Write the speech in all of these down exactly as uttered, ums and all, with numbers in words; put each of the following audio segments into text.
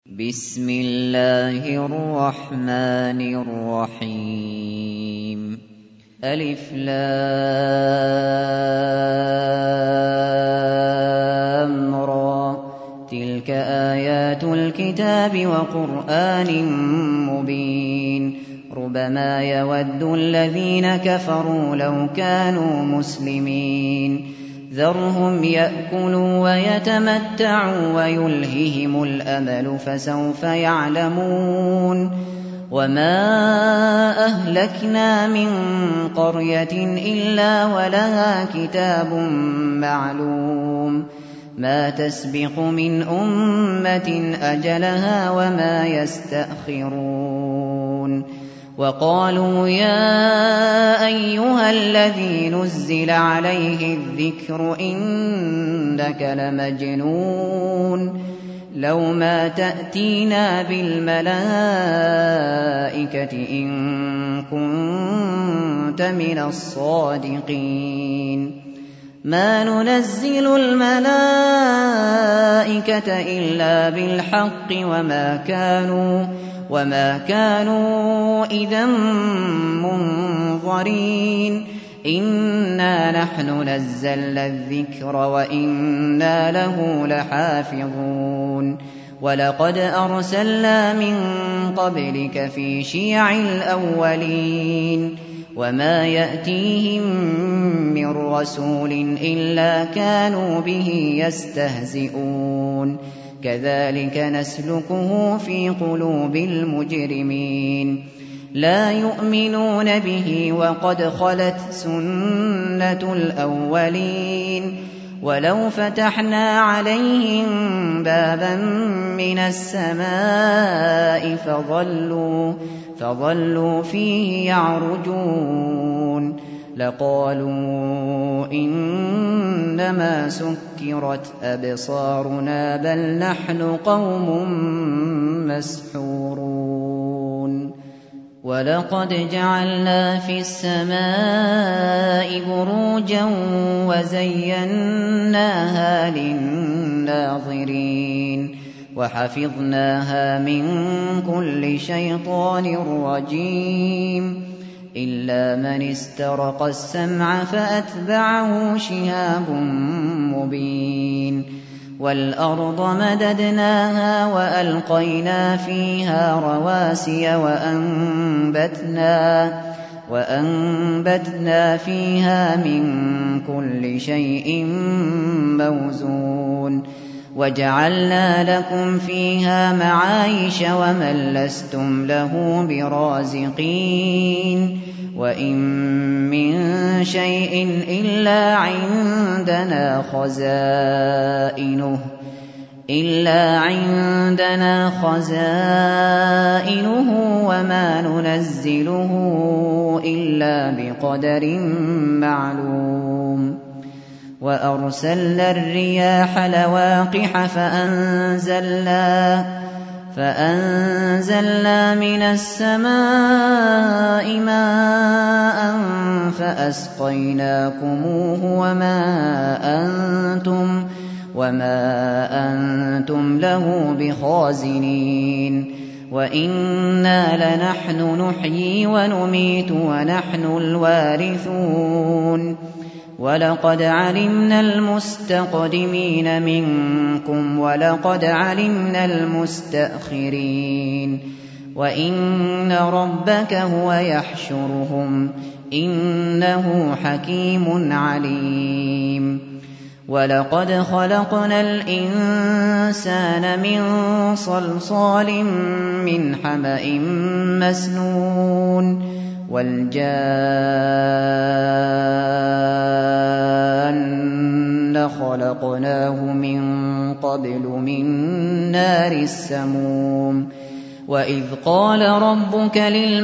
بسم الله الرحمن الرحيم ألف لام را تلك آيات الكتاب وقرآن مبين ربما يود الذين كفروا لو كانوا مسلمين ذرهم يأكلوا ويتمتعوا ويلههم الأمل فسوف يعلمون وما أهلكنا من قرية إلا ولها كتاب معلوم ما تسبق من أمة أجلها وما يستأخرون وقالوا يا أيها الذي نزل عليه الذكر إنك لمجنون لو ما تأتينا بالملائكة إن كنت من الصادقين ما ننزل الملائكة إلا بالحق وما كانوا وما كانوا إذا منظرين إنا نحن نزلنا الذكر وإنا له لحافظون ولقد أرسلنا من قبلك في شيع الأولين وما يأتيهم من رسول إلا كانوا به يستهزئون كذلك نسلكه في قلوب المجرمين لا يؤمنون به وقد خلت سنة الأولين ولو فتحنا عليهم بابا من السماء فظلوا, فظلوا فيه يعرجون لقالوا إنما سكرت أبصارنا بل نحن قوم مسحورون ولقد جعلنا في السماء بروجا وزيناها للناظرين وحفظناها من كل شيطان رجيم إلا من استرق السمع فأتبعه شهاب مبين والأرض مددناها وألقينا فيها رواسي وأنبتنا, وأنبتنا فيها من كل شيء موزون وجعلنا لكم فيها معايش ومن لستم له برازقين وإن من شيء إلا عندنا خزائنه إلا عندنا خزائنه وما ننزله إلا بقدر معلوم وأرسلنا الرياح لواقح فأنزلنا فأنزلنا من السماء ماء فأسقيناكموه وما أنتم وما أنتم له بخازنين وإنا لنحن نحيي ونميت ونحن الوارثون ولقد علمنا المستقدمين منكم ولقد علمنا المستأخرين وإن ربك هو يحشرهم إنه حكيم عليم ولقد خلقنا الإنسان من صلصال من حمأ مسنون والجان خلقناه من قبل من نار السموم وإذ قال ربك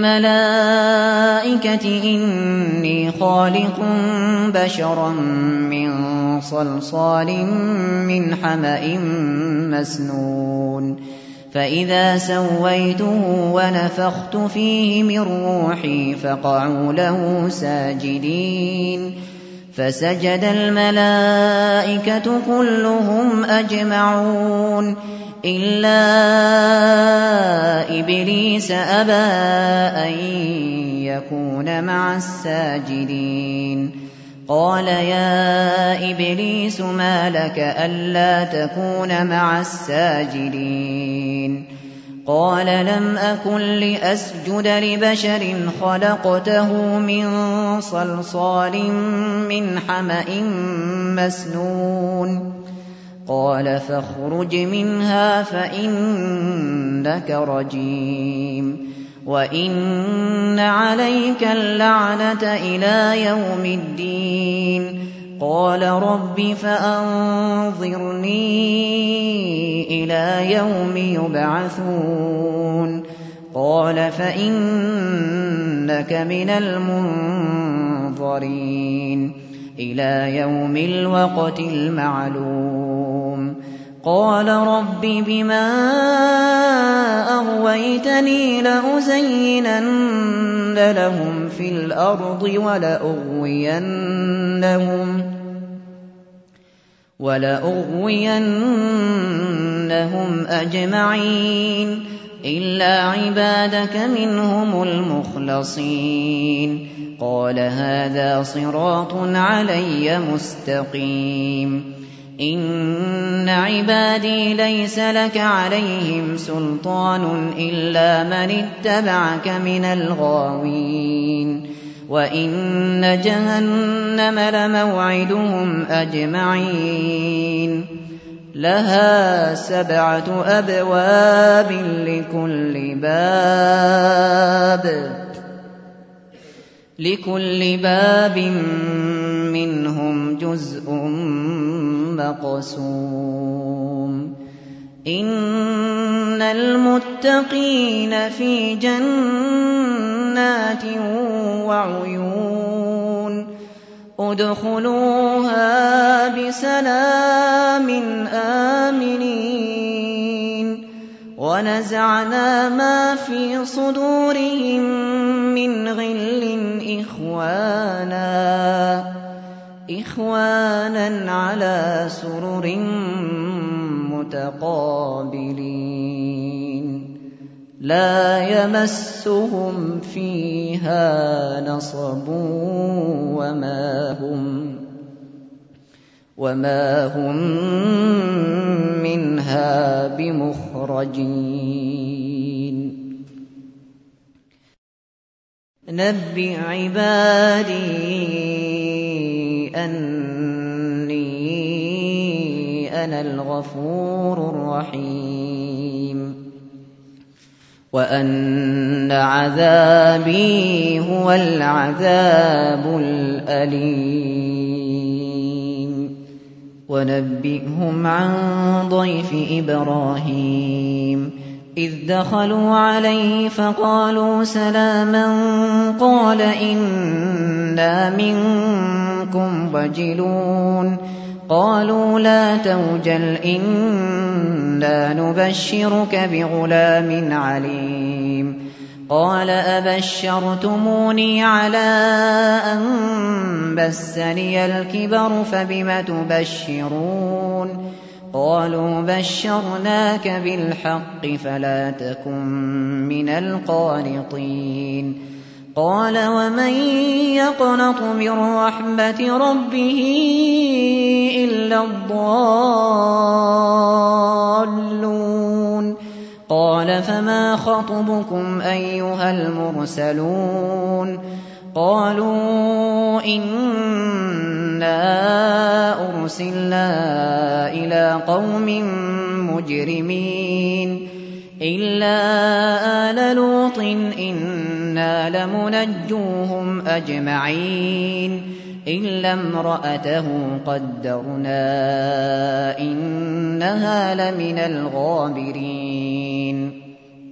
للملائكة إني خالق بشرا من صلصال من حمأ مسنون فإذا سويته ونفخت فيه من روحي فقعوا له ساجدين فسجد الملائكة كلهم أجمعون إلا إبليس أبى أن يكون مع الساجدين قال يا إبليس ما لك ألا تكون مع الساجدين قال لم أكن لأسجد لبشر خلقته من صلصال من حمأ مسنون قال فاخرج منها فإنك رجيم وإن عليك اللعنة إلى يوم الدين قال رب فأنظرني إلى يوم يبعثون قال فإنك من المنظرين إلى يوم الوقت المعلوم قال رب بما أغويتني لأزينن لهم في الأرض ولأغوينهم ولأغوينهم أجمعين إلا عبادك منهم المخلصين قال هذا صراط علي مستقيم إن عبادي ليس لك عليهم سلطان إلا من اتبعك من الغاوين وإن جهنم لموعدهم أجمعين لها سبعة أبواب لكل باب لكل باب منهم جزء مقسوم إن المتقين في جنات وعيون ادخلوها بسلام آمنين ونزعنا ما في صدورهم من غل إخوانا إخوانا على سرر متقابلين لا يمسهم فيها نصب وما هم وما هم منها بمخرجين نبئ عبادي أني أنا الغفور الرحيم وأن عذابي هو العذاب الأليم ونبئهم عن ضيف إبراهيم إذ دخلوا عليه فقالوا سلاما قال إنا منكم وجلون قالوا لا توجل إنا نبشرك بغلام عليم قال أبشرتموني على أن مسني الكبر فبم تبشرون قالوا بشرناك بالحق فلا تكن من القانطين قال ومن يقنط من رحمة ربه إلا الضالون قال فما خطبكم أيها المرسلون قالوا إنا أرسلنا إلى قوم مجرمين إلا آل لوط إنا لمنجوهم أجمعين إلا امرأته قدرنا إنها لمن الغابرين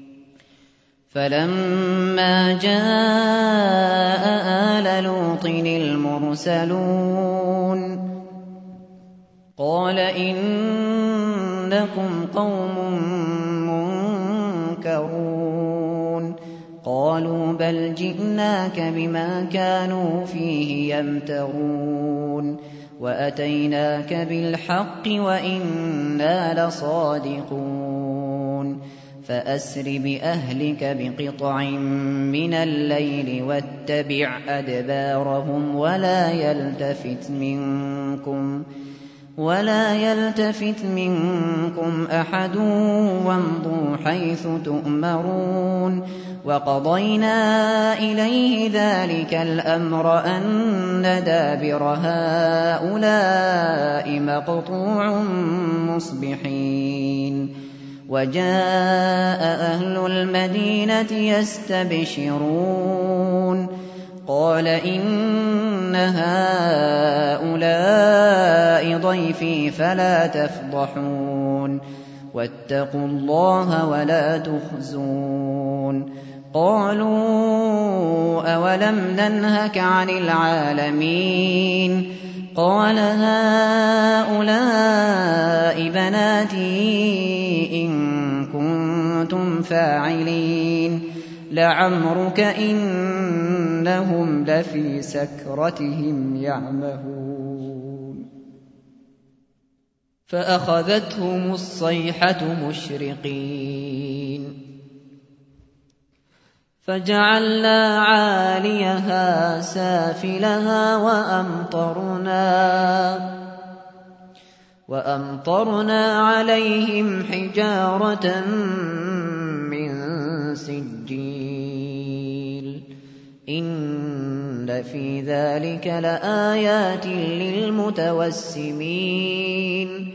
فلما جاء آل لوط المرسلون قال إنكم قوم منكرون قالوا بل جئناك بما كانوا فيه يمترون وأتيناك بالحق وإنا لصادقون فأسر بأهلك بقطع من الليل واتبع أدبارهم ولا يلتفت منكم ولا يلتفت منكم أحد وامضوا حيث تؤمرون وقضينا إليه ذلك الأمر أن دابر هؤلاء مقطوع مصبحين وجاء أهل المدينة يستبشرون قال إن هؤلاء ضيفي فلا تفضحون واتقوا الله ولا تخزون قالوا أولم ننهك عن العالمين قال هؤلاء بناتي إن كنتم فاعلين لعمرك إنهم لفي سكرتهم يعمهون فأخذتهم الصيحة مشرقين فجعلنا عاليها سافلها وأمطرنا وأمطرنا عليهم حجارة من سجيل إن في ذلك لآيات للمتوسمين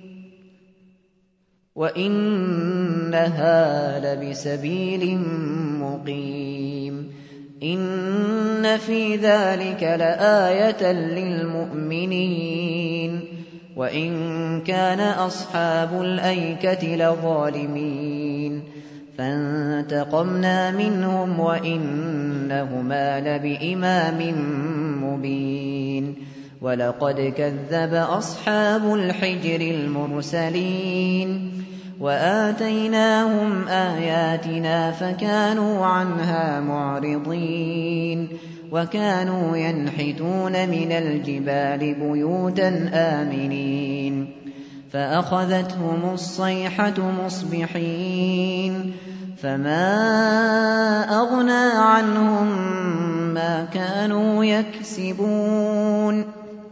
وإنها لبسبيل مقيم إن في ذلك لآية للمؤمنين وإن كان أصحاب الأيكة لظالمين فانتقمنا منهم وإنهما لبإمام مبين ولقد كذب أصحاب الحجر المرسلين وآتيناهم آياتنا فكانوا عنها معرضين وكانوا ينحتون من الجبال بيوتا آمنين فأخذتهم الصيحة مصبحين فما أغنى عنهم ما كانوا يكسبون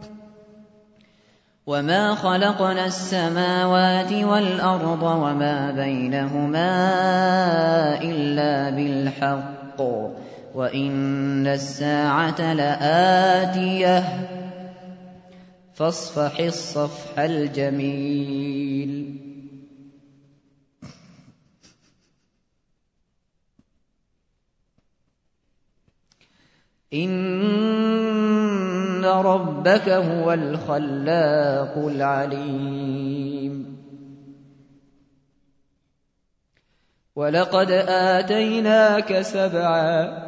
وما خلقنا السماوات والأرض وما بينهما إلا بالحق وإن الساعة لآتية فاصفح الصفح الجميل إن ربك هو الخلاق العليم ولقد آتيناك سبعا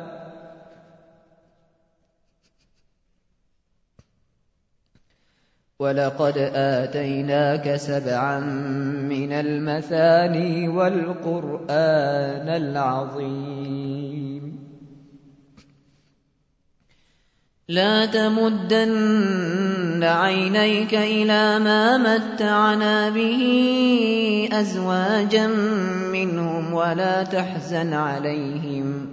ولقد آتيناك سبعا من المثاني والقرآن العظيم لا تمدن عينيك إلى ما متعنا به أزواجا منهم ولا تحزن عليهم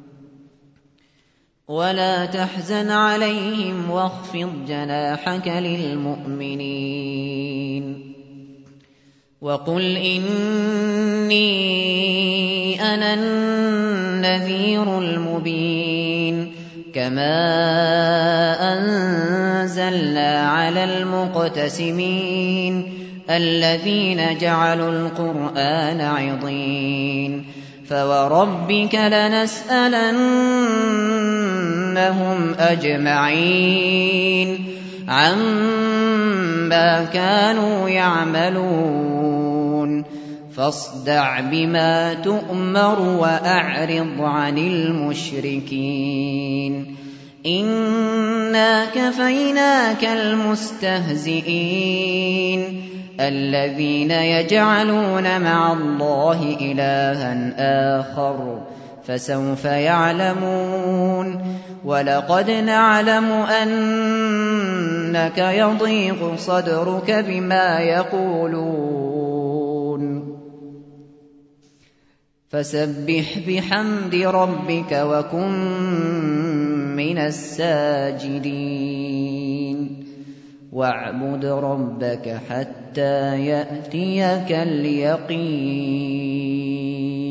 ولا تحزن عليهم واخفض جناحك للمؤمنين وقل إني أنا النذير المبين كما أنزلنا على المقتسمين الذين جعلوا القرآن عضين فوربك لنسألنهم أجمعين عما كانوا يعملون فاصدع بما تؤمر وأعرض عن المشركين إنا كفيناك المستهزئين الذين يجعلون مع الله إلها آخر فسوف يعلمون ولقد نعلم أنك يضيق صدرك بما يقولون فسبح بحمد ربك وكن من الساجدين واعبد ربك حتى يأتيك اليقين